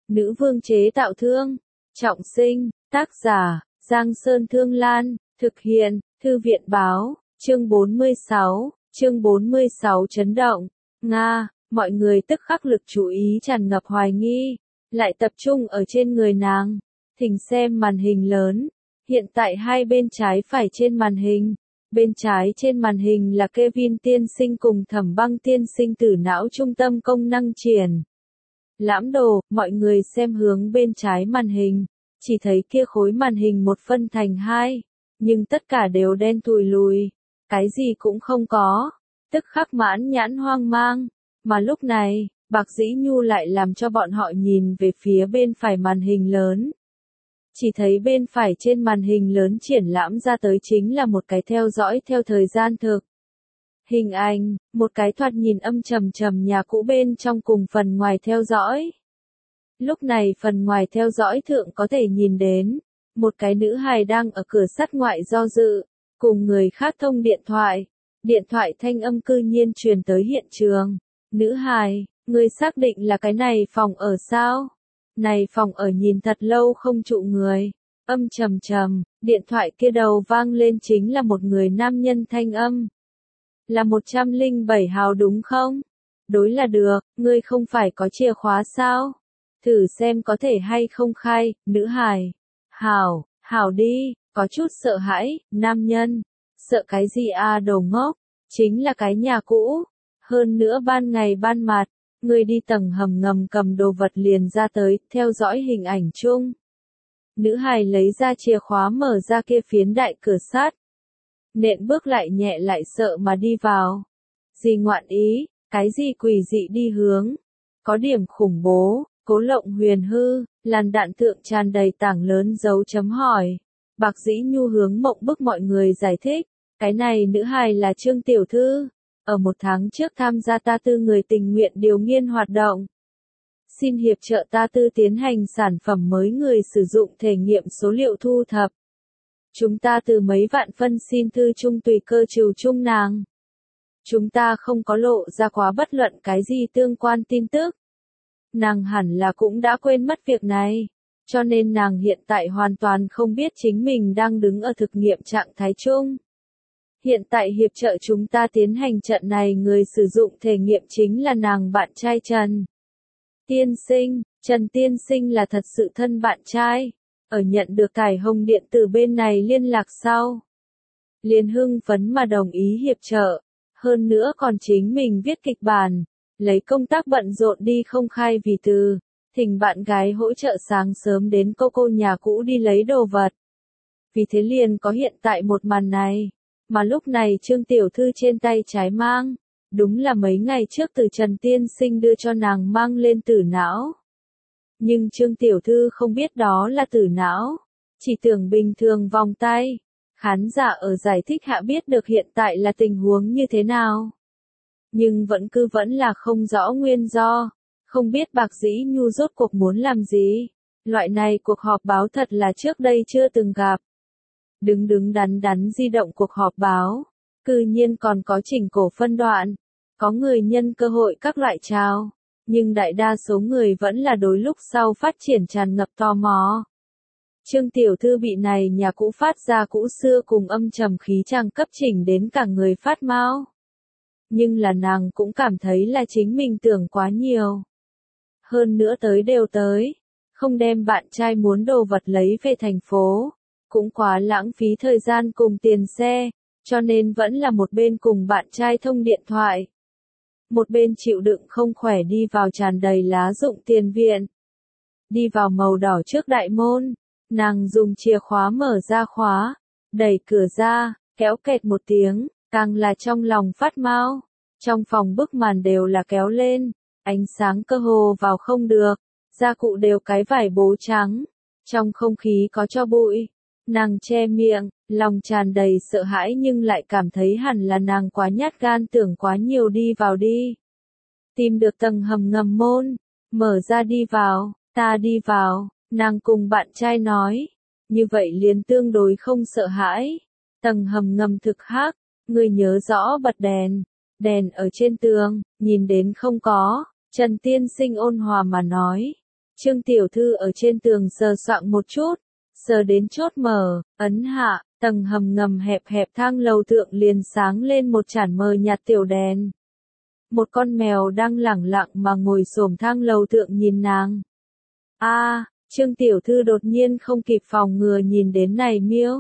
Nữ vương chế tạo thương. Trọng sinh, tác giả, Giang Sơn Thương Lan, thực hiện, Thư viện báo, chương 46 chấn động. Nga, mọi người tức khắc lực chú ý tràn ngập hoài nghi, lại tập trung ở trên người nàng. Thỉnh xem màn hình lớn, hiện tại hai bên trái phải trên màn hình. Bên trái trên màn hình là Kevin tiên sinh cùng Thẩm Băng tiên sinh tử não trung tâm công năng triển lãm đồ, mọi người xem hướng bên trái màn hình, chỉ thấy kia khối màn hình một phân thành hai, nhưng tất cả đều đen thui lùi, cái gì cũng không có, tức khắc mãn nhãn hoang mang, mà lúc này, Bạc Dĩ Nhu lại làm cho bọn họ nhìn về phía bên phải màn hình lớn. Chỉ thấy bên phải trên màn hình lớn triển lãm ra tới chính là một cái theo dõi theo thời gian thực. Hình ảnh, một cái thoạt nhìn âm trầm trầm nhà cũ bên trong cùng phần ngoài theo dõi. Lúc này phần ngoài theo dõi thượng có thể nhìn đến, một cái nữ hài đang ở cửa sắt ngoại do dự, cùng người khác thông điện thoại thanh âm cư nhiên truyền tới hiện trường. Nữ hài, người xác định là cái này phòng ở sao? Này phòng ở nhìn thật lâu không trụ người, âm trầm trầm, điện thoại kia đầu vang lên chính là một người nam nhân thanh âm. Là 107 hào đúng không? Đối là được, ngươi không phải có chìa khóa sao? Thử xem có thể hay không khai, nữ hài. Hảo đi, có chút sợ hãi, nam nhân. Sợ cái gì à đồ ngốc? Chính là cái nhà cũ. Hơn nữa ban ngày ban mặt. Người đi tầng hầm ngầm cầm đồ vật liền ra tới, theo dõi hình ảnh chung. Nữ hài lấy ra chìa khóa mở ra kia phiến đại cửa sắt. Nện bước lại nhẹ lại sợ mà đi vào. Gì ngoạn ý, cái gì quỷ dị đi hướng. Có điểm khủng bố, cố lộng huyền hư, làn đạn thượng tràn đầy tảng lớn dấu chấm hỏi. Bạc Dĩ Nhu hướng mộng bức mọi người giải thích. Cái này nữ hài là Trương Tiểu Thư. Ở một tháng trước tham gia ta tư người tình nguyện điều nghiên hoạt động. Xin hiệp trợ ta tư tiến hành sản phẩm mới người sử dụng thể nghiệm số liệu thu thập. Chúng ta từ mấy vạn phân xin thư chung tùy cơ trừ chung nàng. Chúng ta không có lộ ra quá bất luận cái gì tương quan tin tức. Nàng hẳn là cũng đã quên mất việc này. Cho nên nàng hiện tại hoàn toàn không biết chính mình đang đứng ở thực nghiệm trạng thái chung. Hiện tại hiệp trợ chúng ta tiến hành trận này người sử dụng thể nghiệm chính là nàng bạn trai Trần Tiên Sinh. Trần Tiên Sinh là thật sự thân bạn trai. Ở nhận được cải hồng điện tử bên này liên lạc sau. Liền hưng phấn mà đồng ý hiệp trợ. Hơn nữa còn chính mình viết kịch bản. Lấy công tác bận rộn đi không khai vì từ. Thỉnh bạn gái hỗ trợ sáng sớm đến cô nhà cũ đi lấy đồ vật. Vì thế liền có hiện tại một màn này. Mà lúc này Trương Tiểu Thư trên tay trái mang, đúng là mấy ngày trước từ Trần Tiên Sinh đưa cho nàng mang lên tử não. Nhưng Trương Tiểu Thư không biết đó là tử não, chỉ tưởng bình thường vòng tay. Khán giả ở giải thích hạ biết được hiện tại là tình huống như thế nào. Nhưng vẫn là không rõ nguyên do, không biết Bạc Dĩ Nhu rốt cuộc muốn làm gì. Loại này cuộc họp báo thật là trước đây chưa từng gặp. Đứng đắn di động cuộc họp báo, cư nhiên còn có chỉnh cổ phân đoạn, có người nhân cơ hội các loại chào, nhưng đại đa số người vẫn là đối lúc sau phát triển tràn ngập tò mò. Trương Tiểu Thư bị này nhà cũ phát ra cũ xưa cùng âm trầm khí trang cấp chỉnh đến cả người phát mau. Nhưng là nàng cũng cảm thấy là chính mình tưởng quá nhiều. Hơn nữa đều tới, không đem bạn trai muốn đồ vật lấy về thành phố. Cũng quá lãng phí thời gian cùng tiền xe, cho nên vẫn là một bên cùng bạn trai thông điện thoại. Một bên chịu đựng không khỏe đi vào tràn đầy lá dụng tiền viện. Đi vào màu đỏ trước đại môn, nàng dùng chìa khóa mở ra khóa, đẩy cửa ra, kéo kẹt một tiếng, càng là trong lòng phát mau. Trong phòng bức màn đều là kéo lên, ánh sáng cơ hồ vào không được, gia cụ đều cái vải bố trắng, trong không khí có cho bụi. Nàng che miệng, lòng tràn đầy sợ hãi nhưng lại cảm thấy hẳn là nàng quá nhát gan tưởng quá nhiều đi vào đi. Tìm được tầng hầm ngầm môn, mở ra đi vào, ta đi vào, nàng cùng bạn trai nói. Như vậy liền tương đối không sợ hãi. Tầng hầm ngầm thực hắc, người nhớ rõ bật đèn ở trên tường, nhìn đến không có. Trần Tiên Sinh ôn hòa mà nói. Trương tiểu thư ở trên tường sờ soạng một chút, sờ đến chốt mở, ấn hạ, tầng hầm ngầm hẹp hẹp thang lầu thượng liền sáng lên một chản mờ nhạt tiểu đèn. Một con mèo đang lẳng lặng mà ngồi xổm thang lầu thượng nhìn nàng. Trương tiểu thư đột nhiên không kịp phòng ngừa nhìn đến này miêu.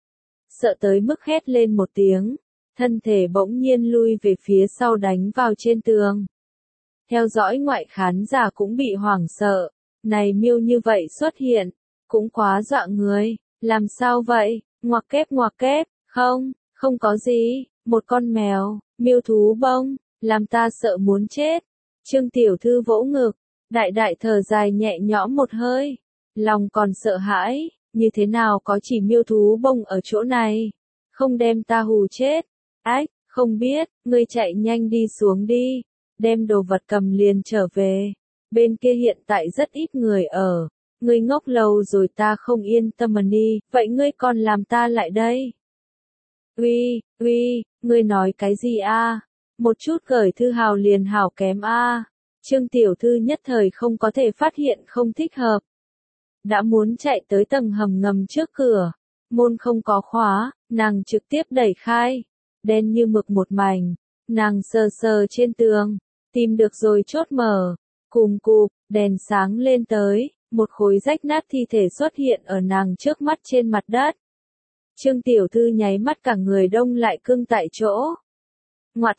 Sợ tới mức hét lên một tiếng, thân thể bỗng nhiên lui về phía sau đánh vào trên tường. Theo dõi ngoại khán giả cũng bị hoảng sợ, này miêu như vậy xuất hiện, cũng quá dọa người, làm sao vậy, ngoặc kép, không có gì, một con mèo, miêu thú bông, làm ta sợ muốn chết. Trương tiểu thư vỗ ngực, đại thở dài nhẹ nhõm một hơi, lòng còn sợ hãi, như thế nào có chỉ miêu thú bông ở chỗ này, không đem ta hù chết. Ách, không biết, ngươi chạy nhanh đi xuống đi, đem đồ vật cầm liền trở về, bên kia hiện tại rất ít người ở, ngươi ngốc lâu rồi ta không yên tâm mà đi, vậy ngươi còn làm ta lại đây. Uy, ngươi nói cái gì a? Một chút gửi thư hào liền hảo kém a. Trương tiểu thư nhất thời không có thể phát hiện không thích hợp. Đã muốn chạy tới tầng hầm ngầm trước cửa, môn không có khóa, nàng trực tiếp đẩy khai, đen như mực một mảnh, nàng sờ trên tường, tìm được rồi chốt mở, cùm cụp, đèn sáng lên tới, một khối rách nát thi thể xuất hiện ở nàng trước mắt trên mặt đất. Trương tiểu thư nháy mắt cả người đông lại cương tại chỗ. Ngọa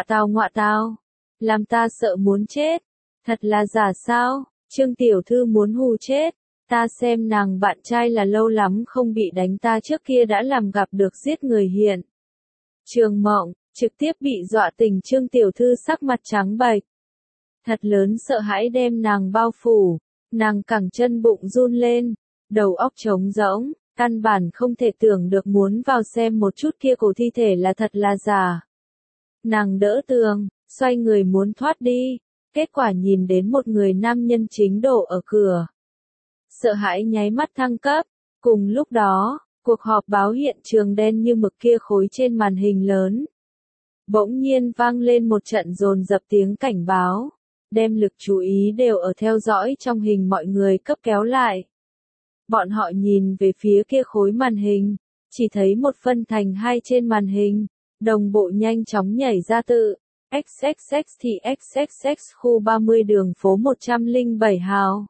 tào, làm ta sợ muốn chết, thật là giả sao, Trương tiểu thư muốn hù chết, ta xem nàng bạn trai là lâu lắm không bị đánh ta trước kia đã làm gặp được giết người hiện. Trường Mộng, trực tiếp bị dọa tỉnh Trương tiểu thư sắc mặt trắng bệch. Thật lớn sợ hãi đem nàng bao phủ, nàng cẳng chân bụng run lên, đầu óc trống rỗng, căn bản không thể tưởng được muốn vào xem một chút kia cổ thi thể là thật là giả. Nàng đỡ tường, xoay người muốn thoát đi, kết quả nhìn đến một người nam nhân chính đổ ở cửa. Sợ hãi nháy mắt thăng cấp, cùng lúc đó, cuộc họp báo hiện trường đen như mực kia khối trên màn hình lớn. Bỗng nhiên vang lên một trận dồn dập tiếng cảnh báo, đem lực chú ý đều ở theo dõi trong hình mọi người cấp kéo lại. Bọn họ nhìn về phía kia khối màn hình, chỉ thấy một phân thành hai trên màn hình, đồng bộ nhanh chóng nhảy ra tự, XXX thì XXX khu 30 đường phố 107 hào.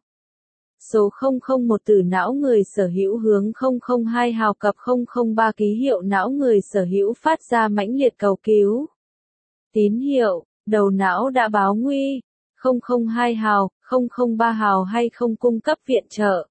Số 001 từ não người sở hữu hướng 002 hào cập 003 ký hiệu não người sở hữu phát ra mãnh liệt cầu cứu. Tín hiệu, đầu não đã báo nguy, 002 hào, 003 hào hay không cung cấp viện trợ.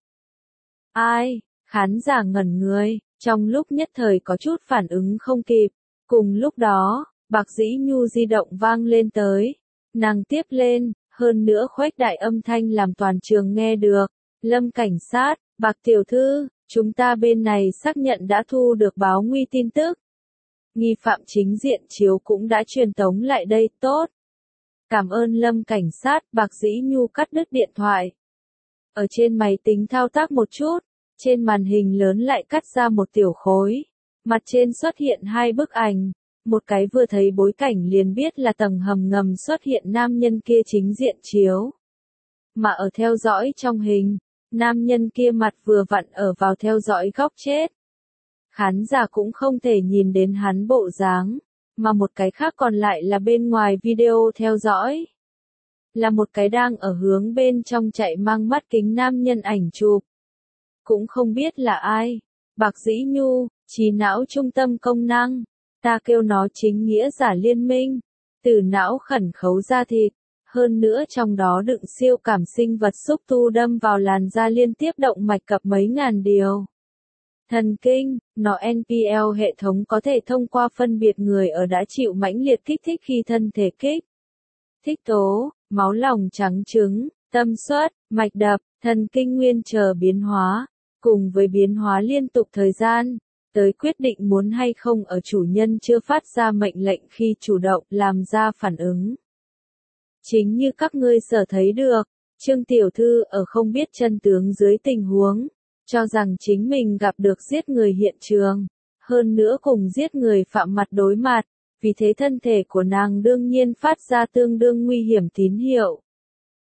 Ai? Khán giả ngẩn người, trong lúc nhất thời có chút phản ứng không kịp. Cùng lúc đó, Bạc Dĩ Nhu di động vang lên tới. Nàng tiếp lên, hơn nữa khuếch đại âm thanh làm toàn trường nghe được. Lâm cảnh sát, Bạc tiểu thư, chúng ta bên này xác nhận đã thu được báo nguy tin tức. Nghi phạm chính diện chiếu cũng đã truyền tống lại đây, tốt. Cảm ơn Lâm cảnh sát, Bạc Dĩ Nhu cắt đứt điện thoại. Ở trên máy tính thao tác một chút, trên màn hình lớn lại cắt ra một tiểu khối. Mặt trên xuất hiện hai bức ảnh, một cái vừa thấy bối cảnh liền biết là tầng hầm ngầm xuất hiện nam nhân kia chính diện chiếu. Mà ở theo dõi trong hình, nam nhân kia mặt vừa vặn ở vào theo dõi góc chết. Khán giả cũng không thể nhìn đến hắn bộ dáng, mà một cái khác còn lại là bên ngoài video theo dõi. Là một cái đang ở hướng bên trong chạy mang mắt kính nam nhân ảnh chụp. Cũng không biết là ai. Bạc Dĩ Nhu, trí não trung tâm công năng. Ta kêu nó chính nghĩa giả liên minh. Từ não khẩn khấu ra thịt. Hơn nữa trong đó đựng siêu cảm sinh vật xúc tu đâm vào làn da liên tiếp động mạch cập mấy ngàn điều. Thần kinh, nó NPL hệ thống có thể thông qua phân biệt người ở đã chịu mãnh liệt kích thích khi thân thể kích thích tố, máu lòng trắng trứng, tâm suất, mạch đập, thần kinh nguyên chờ biến hóa, cùng với biến hóa liên tục thời gian, tới quyết định muốn hay không ở chủ nhân chưa phát ra mệnh lệnh khi chủ động làm ra phản ứng. Chính như các ngươi sở thấy được, Trương tiểu thư ở không biết chân tướng dưới tình huống, cho rằng chính mình gặp được giết người hiện trường, hơn nữa cùng giết người phạm mặt đối mặt, vì thế thân thể của nàng đương nhiên phát ra tương đương nguy hiểm tín hiệu.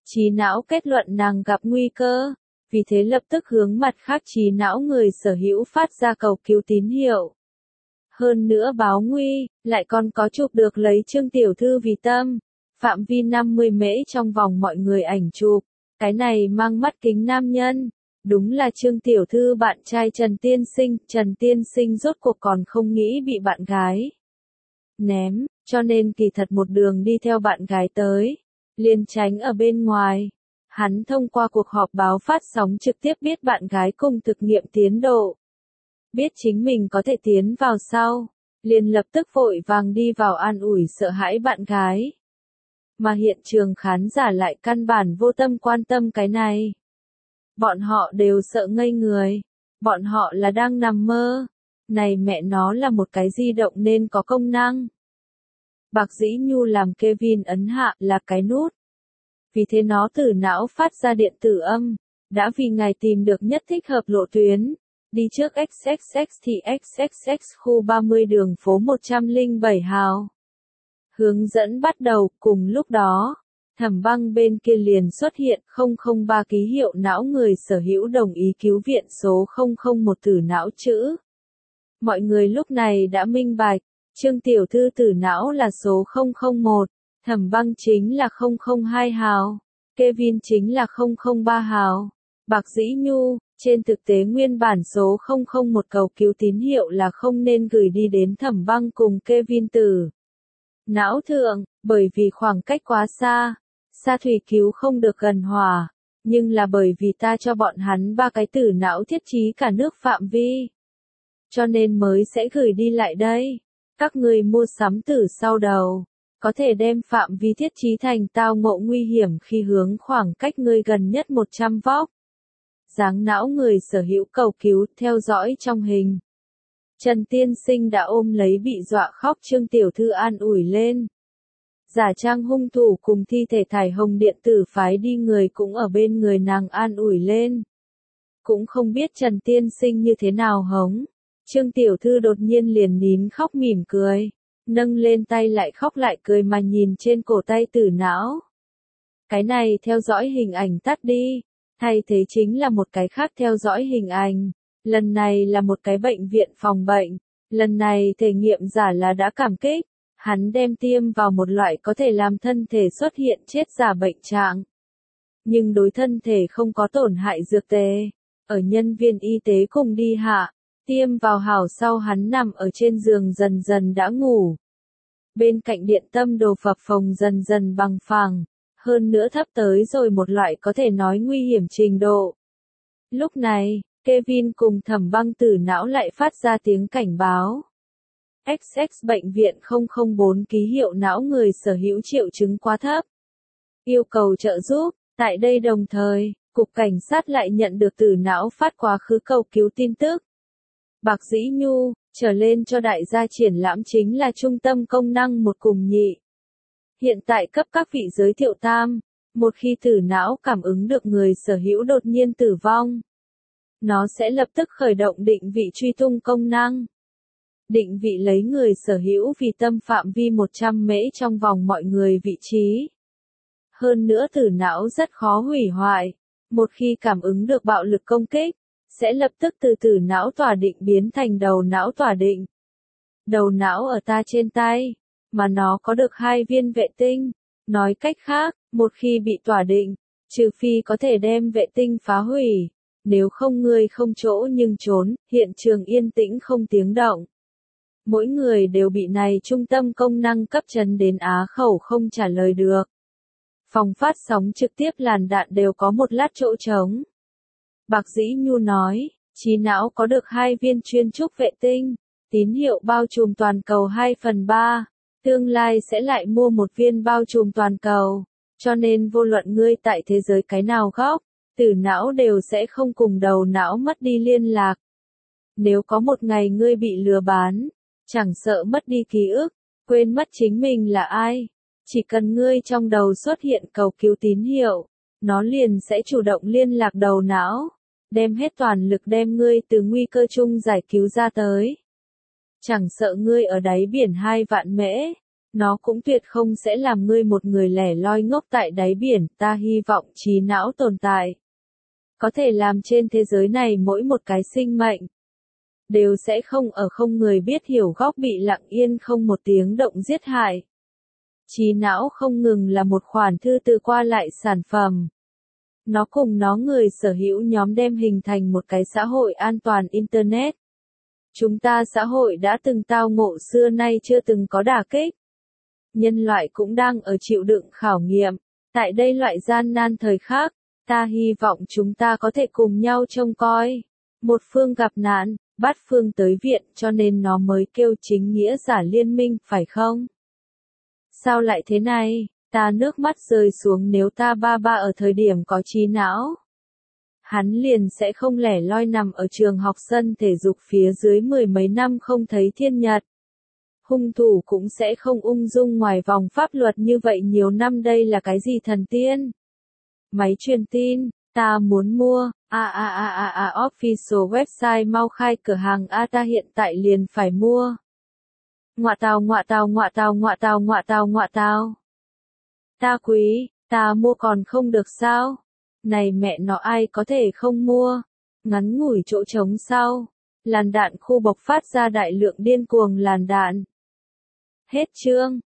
Trí não kết luận nàng gặp nguy cơ, vì thế lập tức hướng mặt khác trí não người sở hữu phát ra cầu cứu tín hiệu. Hơn nữa báo nguy, lại còn có chụp được lấy Trương tiểu thư vì tâm, phạm vi 50 mễ trong vòng mọi người ảnh chụp, cái này mang mắt kính nam nhân, đúng là Trương tiểu thư bạn trai Trần Tiên Sinh rốt cuộc còn không nghĩ bị bạn gái ném, cho nên kỳ thật một đường đi theo bạn gái tới, liền tránh ở bên ngoài. Hắn thông qua cuộc họp báo phát sóng trực tiếp biết bạn gái cùng thực nghiệm tiến độ. Biết chính mình có thể tiến vào sau, liền lập tức vội vàng đi vào an ủi sợ hãi bạn gái. Mà hiện trường khán giả lại căn bản vô tâm quan tâm cái này. Bọn họ đều sợ ngây người, bọn họ là đang nằm mơ. Này mẹ nó là một cái di động nên có công năng. Bạc Dĩ Nhu làm Kevin ấn hạ là cái nút. Vì thế nó từ não phát ra điện tử âm, đã vì ngài tìm được nhất thích hợp lộ tuyến. Đi trước XXX thì XXX khu 30 đường phố 107 hào. Hướng dẫn bắt đầu, cùng lúc đó, Thẩm Băng bên kia liền xuất hiện 003 ký hiệu não người sở hữu đồng ý cứu viện số 001 tử não chữ. Mọi người lúc này đã minh bạch, Trương tiểu thư tử não là số 001, Thẩm Băng chính là 002 hào, Kevin chính là 003 hào, Bạc Dĩ Nhu. Trên thực tế nguyên bản số 001 cầu cứu tín hiệu là không nên gửi đi đến Thẩm Băng cùng Kevin tử não thượng, bởi vì khoảng cách quá xa, xa thủy cứu không được gần hòa, nhưng là bởi vì ta cho bọn hắn 3 cái tử não thiết trí cả nước phạm vi, cho nên mới sẽ gửi đi lại đây. Các người mua sắm tử sau đầu, có thể đem phạm vi thiết trí thành tao ngộ nguy hiểm khi hướng khoảng cách người gần nhất 100 vóc. Dáng não người sở hữu cầu cứu theo dõi trong hình. Trần Tiên Sinh đã ôm lấy bị dọa khóc Trương tiểu thư an ủi lên. Giả trang hung thủ cùng thi thể thải hồng điện tử phái đi người cũng ở bên người nàng an ủi lên. Cũng không biết Trần Tiên Sinh như thế nào hống. Trương tiểu thư đột nhiên liền nín khóc mỉm cười, nâng lên tay lại khóc lại cười mà nhìn trên cổ tay tử não. Cái này theo dõi hình ảnh tắt đi. Thay thế chính là một cái khác theo dõi hình ảnh. Lần này là một cái bệnh viện phòng bệnh. Lần này thể nghiệm giả là đã cảm kích. Hắn đem tiêm vào một loại có thể làm thân thể xuất hiện chết giả bệnh trạng. Nhưng đối thân thể không có tổn hại dược tề. Ở nhân viên y tế cùng đi hạ. Tiêm vào hảo sau hắn nằm ở trên giường dần dần đã ngủ. Bên cạnh điện tâm đồ phập phồng dần dần bằng phẳng. Hơn nữa thấp tới rồi một loại có thể nói nguy hiểm trình độ. Lúc này, Kevin cùng Thẩm Băng tử não lại phát ra tiếng cảnh báo. XX bệnh viện 004 ký hiệu não người sở hữu triệu chứng quá thấp. Yêu cầu trợ giúp, tại đây đồng thời, Cục Cảnh sát lại nhận được tử não phát quá khứ cầu cứu tin tức. Bạc Dĩ Nhu, trở lên cho đại gia triển lãm chính là trung tâm công năng 1 cùng nhị. Hiện tại cấp các vị giới thiệu tam, một khi tử não cảm ứng được người sở hữu đột nhiên tử vong, nó sẽ lập tức khởi động định vị truy tung công năng. Định vị lấy người sở hữu vì tâm phạm vi 100 mễ trong vòng mọi người vị trí. Hơn nữa tử não rất khó hủy hoại, một khi cảm ứng được bạo lực công kích, sẽ lập tức từ tử não tỏa định biến thành đầu não tỏa định. Đầu não ở ta trên tay. Mà nó có được 2 viên vệ tinh. Nói cách khác, một khi bị tỏa định, trừ phi có thể đem vệ tinh phá hủy, nếu không người không chỗ nhưng trốn, hiện trường yên tĩnh không tiếng động. Mỗi người đều bị này trung tâm công năng cấp chấn đến á khẩu không trả lời được. Phòng phát sóng trực tiếp làn đạn đều có một lát chỗ trống. Bạc Dĩ Nhu nói, trí não có được 2 viên chuyên trúc vệ tinh, tín hiệu bao trùm toàn cầu 2/3. Tương lai sẽ lại mua một viên bao trùm toàn cầu, cho nên vô luận ngươi tại thế giới cái nào góc, tử não đều sẽ không cùng đầu não mất đi liên lạc. Nếu có một ngày ngươi bị lừa bán, chẳng sợ mất đi ký ức, quên mất chính mình là ai, chỉ cần ngươi trong đầu xuất hiện cầu cứu tín hiệu, nó liền sẽ chủ động liên lạc đầu não, đem hết toàn lực đem ngươi từ nguy cơ chung giải cứu ra tới. Chẳng sợ ngươi ở đáy biển 2 vạn mễ, Nó cũng tuyệt không sẽ làm ngươi một người lẻ loi ngốc tại đáy biển, ta hy vọng trí não tồn tại. Có thể làm trên thế giới này mỗi một cái sinh mệnh đều sẽ không ở không người biết hiểu góc bị lặng yên không một tiếng động giết hại. Trí não không ngừng là một khoản thư từ qua lại sản phẩm. Nó cùng nó người sở hữu nhóm đem hình thành một cái xã hội an toàn Internet. Chúng ta xã hội đã từng tao ngộ xưa nay chưa từng có đả kích. Nhân loại cũng đang ở chịu đựng khảo nghiệm. Tại đây loại gian nan thời khắc, ta hy vọng chúng ta có thể cùng nhau trông coi. Một phương gặp nạn, bắt phương tới viện, cho nên nó mới kêu chính nghĩa giả liên minh, phải không? Sao lại thế này? Ta nước mắt rơi xuống, nếu ta ba ở thời điểm có trí não. Hắn liền sẽ không lẻ loi nằm ở trường học sân thể dục phía dưới mười mấy năm không thấy thiên nhật. Hung thủ cũng sẽ không ung dung ngoài vòng pháp luật như vậy nhiều năm. Đây là cái gì thần tiên? Máy truyền tin, ta muốn mua, official website mau khai cửa hàng ta hiện tại liền phải mua. Ngọa tào. Ta quý, ta mua còn không được sao? Này mẹ nó, ai có thể không mua? Ngắn ngủi chỗ trống sau. Làn đạn khu bộc phát ra đại lượng điên cuồng làn đạn. Hết chương.